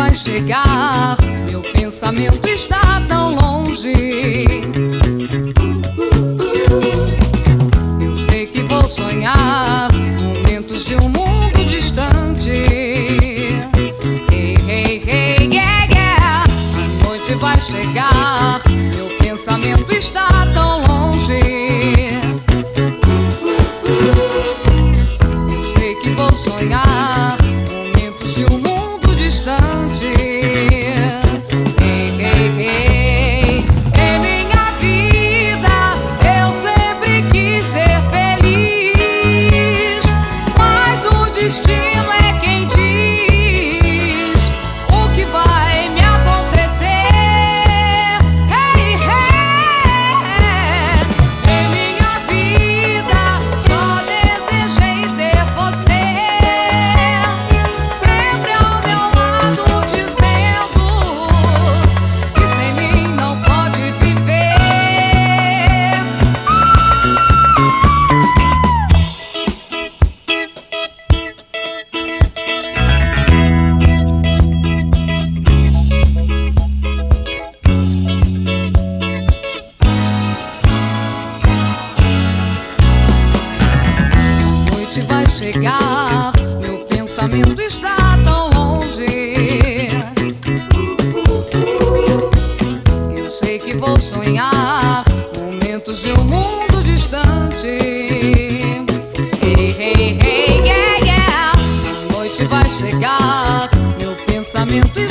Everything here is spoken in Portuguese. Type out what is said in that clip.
vai chegar, meu pensamento está tão longe. Eu sei que vou sonhar momentos de um mundo distante. Hey, hey, hey, yeah, yeah. A noite vai chegar, meu pensamento está tão longe. Eu sei que vou sonhar momentos de um mundo distante. Hey, hey, hey. Em minha vida eu sempre quis ser feliz, mas o destino é quem diz o que vai me acontecer. Hey, hey. Em minha vida só desejei ter você sempre ao meu lado, dizendo que sem mim não pode viver. Noite vai chegar, meu pensamento está tão longe. Eu sei que vou sonhar momentos de um mundo distante. Hey, hey, hey, yeah, yeah. A noite vai chegar, meu pensamento